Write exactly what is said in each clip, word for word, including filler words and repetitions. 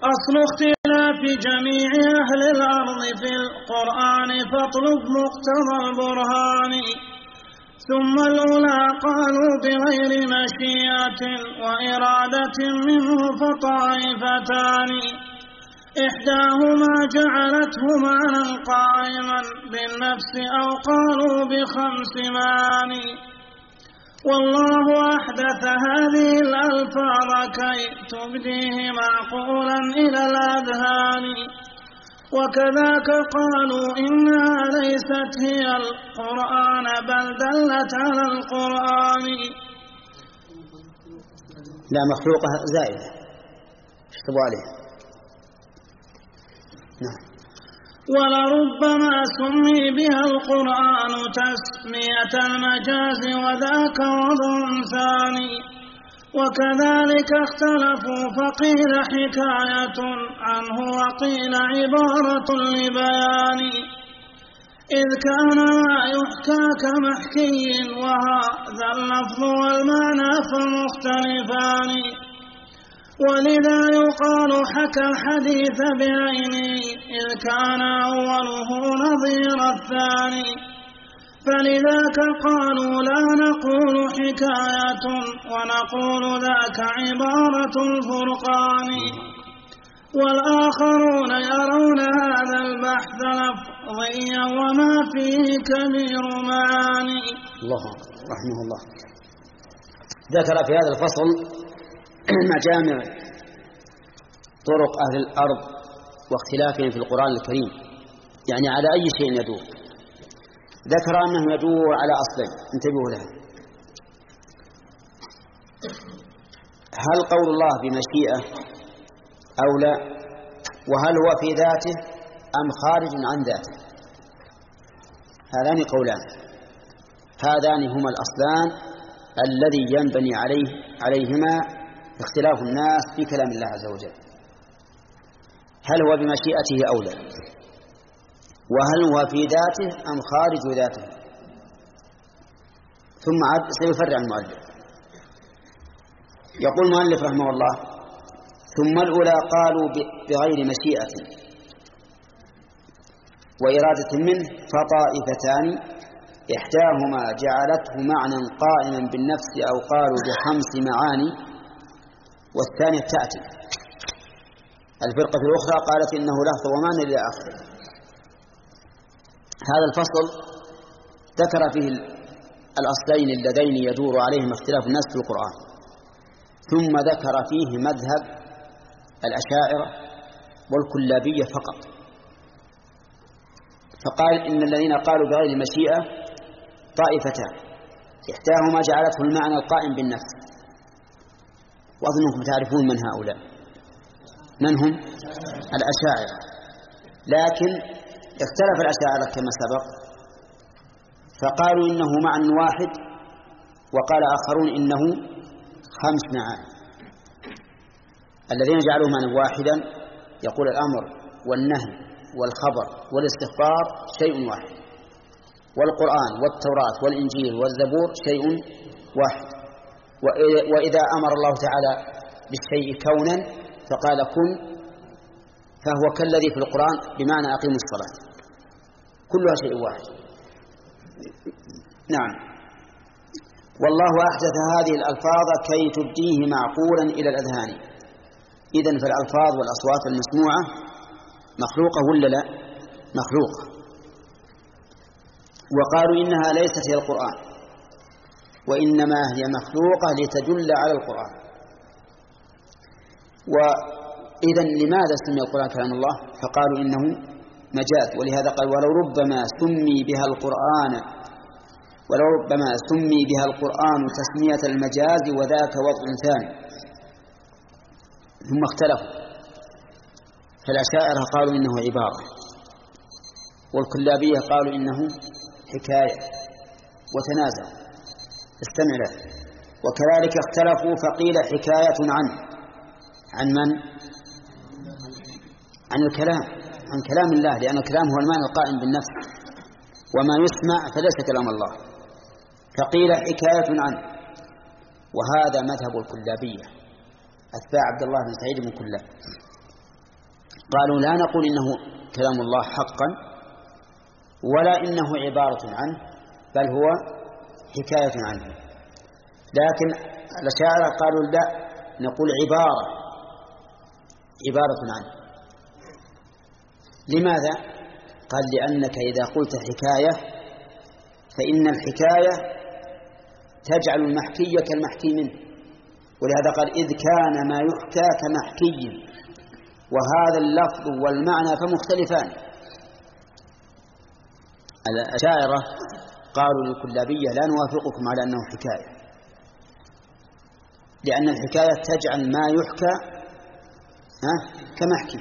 أصل اختلاف جميع أهل الأرض في القرآن فاطلب مقتضى البرهان. ثم الأولى قالوا بغير مشيئة وإرادة منه فطائفتان، إحداهما جعلته معنى قائما بالنفس أو قالوا بخمس معاني. والله أحدث هذه الألفاظ كي تبديه معقولا إلى الأذهان. وكذاك قالوا إنها ليست هي القرآن بل دلت على القرآن. لا مخلوقة زائدة اشتبوا عليها. نعم. ولربما سمي بها القرآن تسمية المجاز وذاك وضع ثاني. وكذلك اختلفوا فقيل حكاية عنه وقيل عبارة لبيان، إذ كان ما يحكى كمحكي وهذا اللفظ والمعنى فمختلفان. ولذا يقال حكى الحديث بعينه إذ كان أوله نظير الثاني. فلذاك قالوا لا نقول حكاية ونقول ذاك عبارة الفرقان. والآخرون يرون هذا البحث لفظيا وما فيه كبير معاني. الله رحمه الله ذكر في هذا الفصل مجامع طرق أهل الأرض واختلافهم في القرآن الكريم، يعني على أي شيء يدور. ذكر أنه يدور على أصلين انتبهوا لها: هل قول الله بمشيئة أو لا، وهل هو في ذاته أم خارج عن ذاته. هذان قولان، هذان هما الأصلان الذي ينبني عليه عليهما اختلاف الناس في كلام الله عز وجل. هل هو بمشيئته أو لا، وهل هو في ذاته أم خارج ذاته. ثم عاد سيفرع المؤلف. يقول المؤلف رحمه الله: ثم الأولى قالوا بغير مشيئة وإرادة منه فطائفتان، إحداهما جعلته معنى قائما بالنفس أو قالوا بخمس معاني، والثانية تأتي. الفرقة الأخرى قالت إنه لفظ ومعنى إلى آخره. هذا الفصل ذكر فيه الأصلين اللذين يدور عليهم اختلاف الناس في القرآن، ثم ذكر فيه مذهب الأشاعرة والكلابية فقط. فقال إن الذين قالوا بغير المشيئة طائفتان، إحداهما جعلته المعنى القائم بالنفس، وأظنكم تعرفون من هؤلاء، من هم؟ الأشاعرة. لكن اختلف الأشاعرة كما سبق، فقالوا إنه معنى واحد، وقال آخرون إنه خمس معاني. الذين جعلوه معنى واحدا يقول الأمر والنهي والخبر والاستخبار شيء واحد، والقرآن والتوراة والإنجيل والزبور شيء واحد. وإذا أمر الله تعالى بالشيء كونا فقال كن، فهو كالذي في القرآن بمعنى أقيموا الصلاة، كلها شيء واحد. نعم. والله أحدث هذه الألفاظ كي تبديه معقولا إلى الأذهان. إذن فالألفاظ والأصوات المسموعة مخلوقة ولا لا؟ مخلوقة. وقالوا إنها ليست هي القرآن، وإنما هي مخلوقة لتدل على القرآن. وإذن لماذا سمي القرآن كلام الله؟ فقالوا إنه مجاز، ولهذا قال ولو ربما سمي بها القرآن ولو ربما سمي بها القرآن تسمية المجاز وذاك وضع ثاني. ثم اختلفوا، فالأشاعرة قالوا إنه عبارة، والكلابية قالوا إنه حكاية، وتنازعوا. استمع له. وكذلك اختلفوا فقيل حكاية عنه. عن من؟ عن الكلام، عن كلام الله، لأن الكلام هو المعنى القائم بالنفس، وما يسمع فليس كلام الله. فقيل حكاية عنه، وهذا مذهب الكلابية أتباع عبد الله بن سعيد بن كلاب. قالوا لا نقول إنه كلام الله حقا ولا إنه عبارة عنه، بل هو حكاية عنه. لكن الأشاعرة قالوا لا، نقول عبارة عبارة عنه. لماذا؟ قال لأنك إذا قلت حكاية فإن الحكاية تجعل المحكي كالمحكي منه، ولهذا قال إذ كان ما يحكى كمحكي، وهذا اللفظ والمعنى فمختلفان. الأشاعرة قالوا للكلابية لا نوافقكم على أنه حكاية، لأن الحكاية تجعل ما يحكى كمحكي.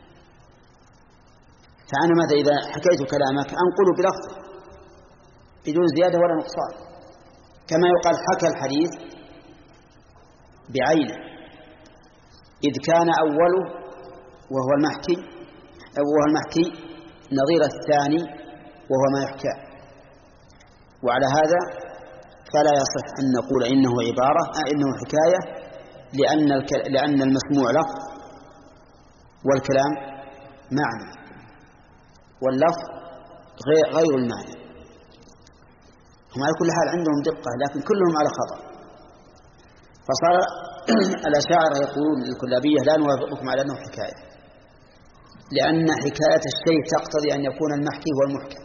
فأنا ماذا إذا حكيت كلامك أنقله بلفظ بدون زيادة ولا نقصان، كما يقال حكى الحديث بعينه، إذ كان أوله وهو المحكي وهو المحكي نظير الثاني وهو ما يحكى. وعلى هذا فلا يصح أن نقول إنه عبارة إنه حكاية، لأن لأن المسموع لفظ والكلام معنى، واللفظ غير المعنى. هم على كل حال عندهم دقة لكن كلهم على خطأ. فصار الأشاعرة يقولون للكلابية لا نوافقكم على أنه حكاية، لأن حكاية الشيء تقتضي أن يكون المحكي هو المحكى،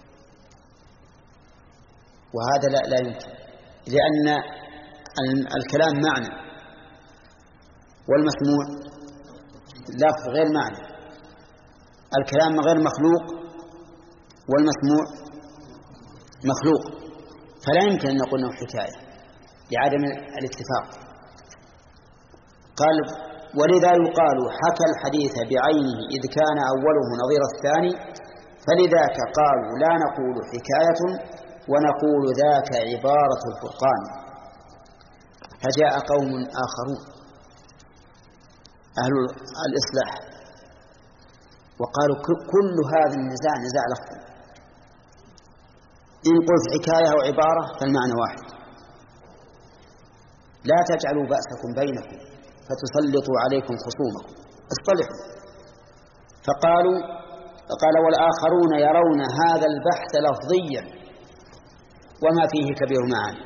وهذا لا, لا يمكن، لأن الكلام معنى والمسموع لفظ غير معنى. الكلام غير مخلوق والمسموع مخلوق، فلا يمكن أن نقول أنه حكاية لعدم الاتفاق. قال ولذا يقال حكى الحديث بعينه إذ كان أوله نظير الثاني، فلذاك قالوا لا نقول حكاية ونقول ذاك عبارة الفرقان. فجاء قوم آخرون أهل الإصلاح وقالوا كل هذا النزاع نزاع لفظي، إن قلت حكاية أو عبارة فالمعنى واحد، لا تجعلوا بأسكم بينكم فتسلطوا عليكم خصومكم، اصطلحوا. فقالوا قال والآخرون يرون هذا البحث لفظيا وما فيه كبير معاني.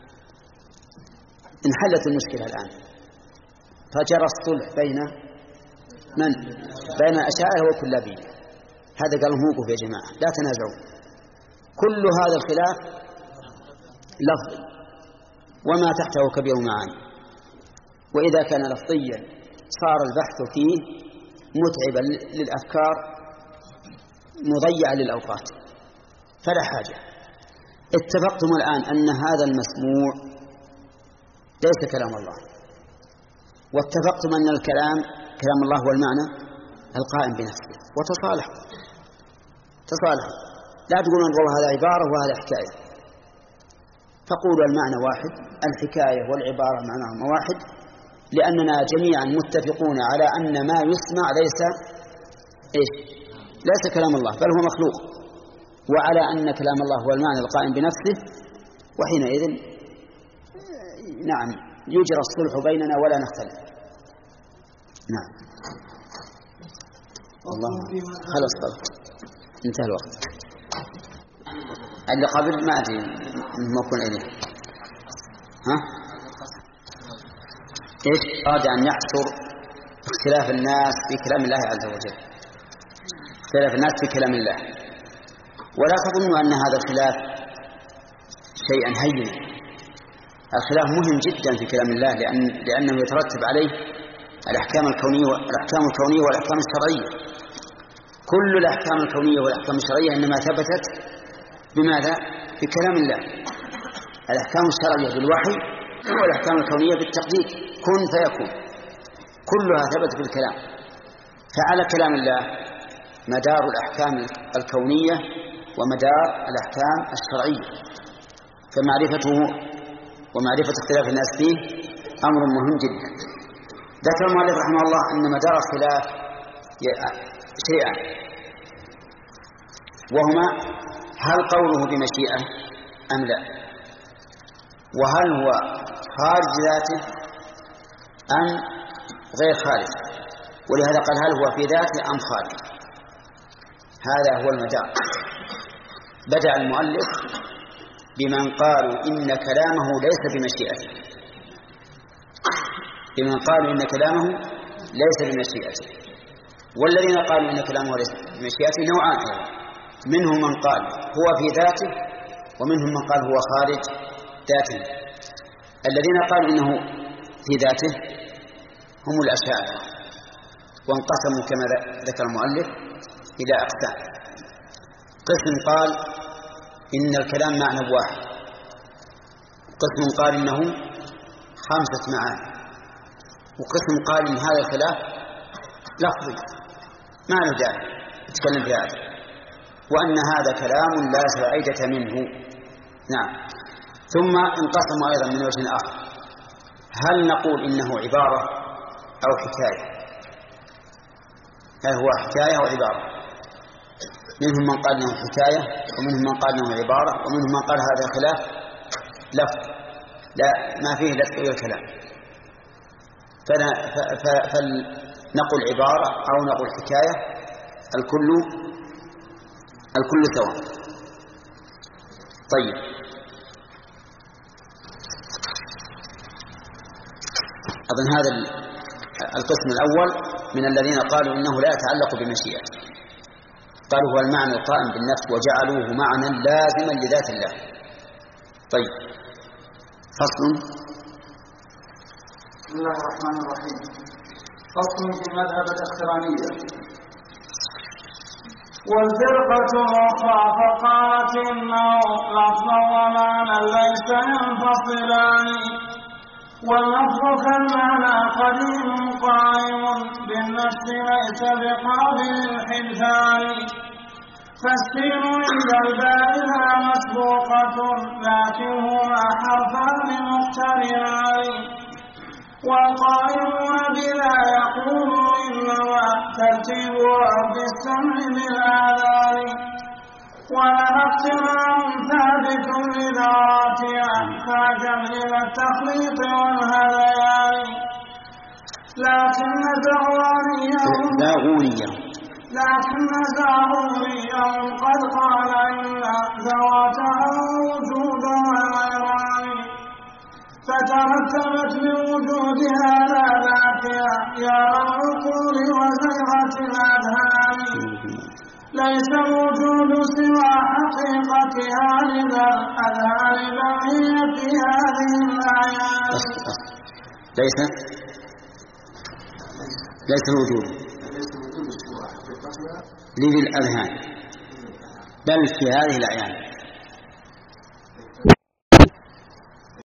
انحلت المشكلة الآن، فجرى الصلح بين من؟ بين الأشاعرة والكلابية. هذا قالوا موقف يا جماعة لا تنازعوا، كل هذا الخلاف لفظي وما تحته كبير معاني، وإذا كان لفظيا صار البحث فيه متعبا للأفكار مضيعا للأوقات، فلا حاجة. اتفقتم الآن أن هذا المسموع ليس كلام الله، واتفقتم أن الكلام كلام الله هو المعنى القائم بنفسه، وتصالحوا تصالحوا لا تقولون والله هذا عبارة وهذا حكاية، فقولوا المعنى واحد، الحكاية والعبارة معناهما واحد، لأننا جميعا متفقون على أن ما يسمع ليس إيش؟ ليس كلام الله بل هو مخلوق، وعلى أن كلام الله هو المعنى القائم بنفسه، وحينئذ نعم يجرى الصلح بيننا ولا نختلف. نعم والله خلص خلص انتهى الوقت. اللي قبل ما أدري ما أكون إليه ها إيش أراد أن يحصر اختلاف الناس في كلام الله عز وجل، اختلاف الناس في كلام الله، ولا تظنوا أن هذا الخلاف شيئا هينا. الخلاف مهم جدا في كلام الله، لأن لأنه يترتب عليه الأحكام الكونية والأحكام الكونية والأحكام الشرعية. كل الأحكام الكونية والأحكام الشرعية إنما ثبتت بماذا؟ بكلام الله. الأحكام الشرعية بالوحي والأحكام الكونية بالتقدير، كن فيكون، كلها ثبتت بالكلام. فعلى كلام الله مدار الأحكام الكونية ومدار الأحكام الشرعية، فمعرفته ومعرفة اختلاف الناس فيه أمر مهم جدا. ذكر المؤلف رحمه الله أن مدار الخلاف شيئان، وهما هل قوله بمشيئة أم لا، وهل هو خارج ذاته أم غير خارج. ولهذا قال هل هو في ذاته أم خارج. هذا هو المدار. بدأ المؤلف بمن قالوا إن كلامه ليس بمشيئته، بمن قالوا إن كلامه ليس بمشيئته. والذين قالوا إن كلامه ليس بمشيئته نوعان أيضا، منهم من قال هو في ذاته ومنهم من قال هو خارج ذاته. الذين قالوا إنه في ذاته هم الأشاعرة، وانقسموا كما ذكر المؤلف إلى أقسام. قسم قال إن الكلام معنى واحد، قسم قال إنه خمسة معاني، وقسم قال إن هذا الخلاف لفظي ما له داعي نتكلم في هذا، وأن هذا كلام لا فائدة منه. نعم. ثم انقسموا أيضا من وجه آخر، هل نقول إنه عبارة أو حكاية؟ هل هو حكاية أو عبارة؟ منهم من قال إنه حكاية، ومنهم من قال إنه عبارة، ومنهم من قال هذا خلاف لفظ لا ما فيه لا تغيير الكلام، فنقول عبارة أو نقول حكاية، الكل الكل سواء. طيب، أظن هذا القسم الأول من الذين قالوا إنه لا يتعلق بمشيئة، قالوا هو المعنى القائم بالنفس وجعلوه معنى لازما لذات الله. طيب، فصل. بسم الله الرحمن الرحيم. فصل في مذهب الاقترانية. والفرقة الأخرى فقالت إنه لفظا ومعنى ليس ينفصلان، واللفظ كالمعنى قديم قائم بالنفس ليس بقابل الحدثان، فالسين عند البائع مسبوقة لكن هما حرفان مقترنان، والقائمون بلا يقول إنما ترتيب أرض السمع بالآذان، ولها اقتران ثابت لذواتها كجمع إلى التخليط والهذيان، لكن زعوانيهم لكن زعوانيهم قد قال إن ذواتها وجود وغيران، فترتبت بوجودها لا ذاتها يا العقول وزيغة الأذهان، ليس الوجود سوى حقيقتها لذا الأذهان بقية في هذه الآيات. ليس ليس الوجود لذي الأذهان بل في هذه الأعيان.